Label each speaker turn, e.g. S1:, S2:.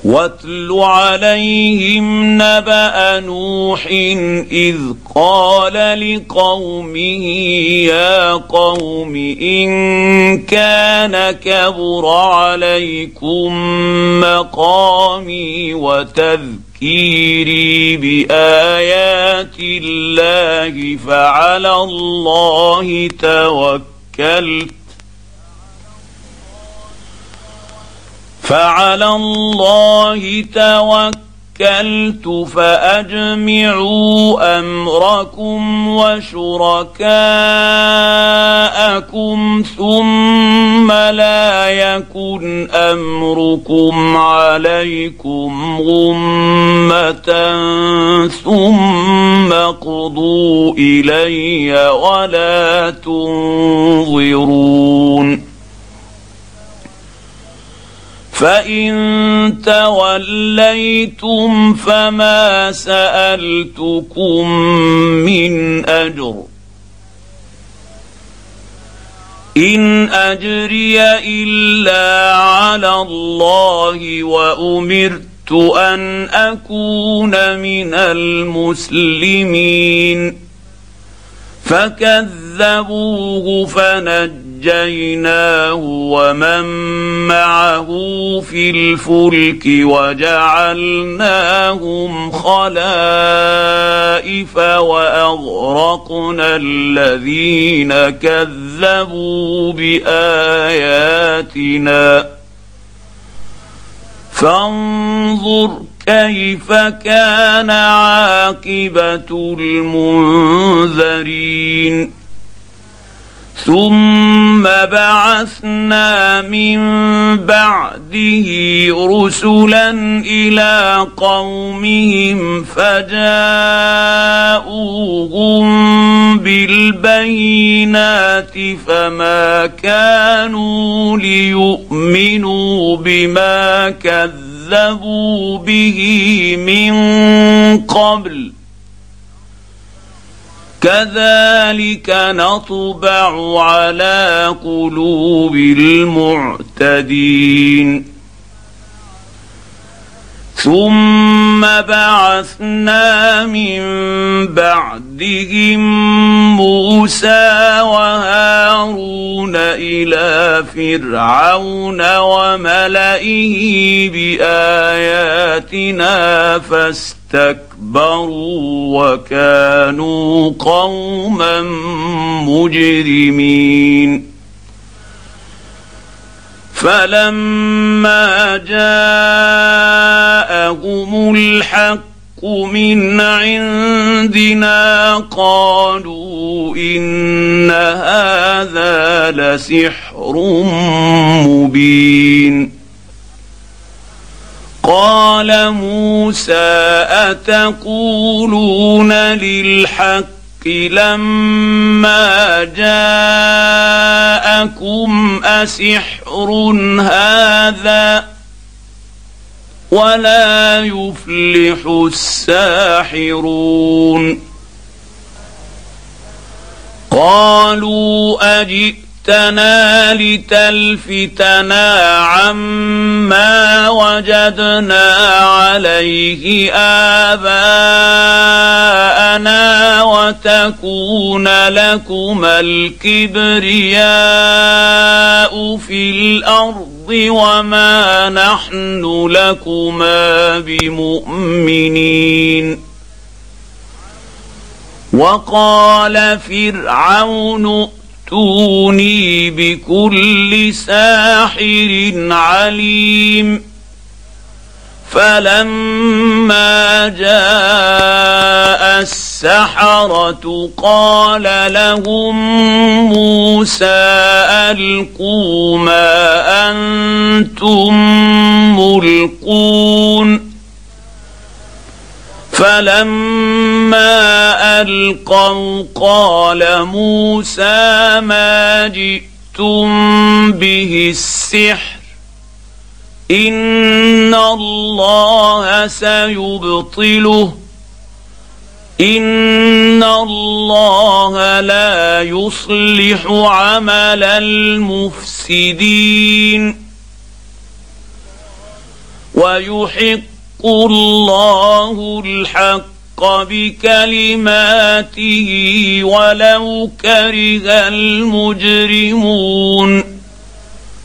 S1: واتل عليهم نبأ نوح إذ قال لقومه يا قوم إن كان كبر عليكم مقامي وتذكيري بآيات الله فعلى الله توكلت فأجمعوا أمركم وشركاءكم ثم لا يكن أمركم عليكم غمة ثم اقضوا إلي ولا تنظرون فإن توليتم فما سألتكم من أجر إن أجري إلا على الله وأمرت أن أكون من المسلمين فكذبوه فنجيناه ومن معه في الفلك وجعلناهم خلائف وأغرقنا الذين كذبوا بآياتنا فانظر كيف كان عاقبة المنذرين ثم بعثنا من بعده رسلا إلى قومهم فجاءوهم بالبينات فما كانوا ليؤمنوا بما كذبوا به من قبل كذلك نطبع على قلوب المعتدين ثم بعثنا من بعدهم موسى وهارون إلى فرعون وملئه بآياتنا فاستكبروا وكانوا قوما مجرمين فلما جاءهم الحق من عندنا قالوا إن هذا لسحر مبين قال موسى أتقولون للحق لما جاءكم أسحر هذا ولا يفلح الساحرون قالوا أجئتنا لتلفتنا عما وجدنا عليه آباءنا وتكون لكما الكبرياء في الأرض وما نحن لكما بمؤمنين وقال فرعون ائتوني بكل ساحر عليم فلما جاء السحرة قال لهم موسى ألقوا ما أنتم ملقون فلما ألقوا قال موسى ما جئتم به السحر إن الله سيبطله إن الله لا يصلح عمل المفسدين ويحق الله الحق بكلماته ولو كره المجرمون.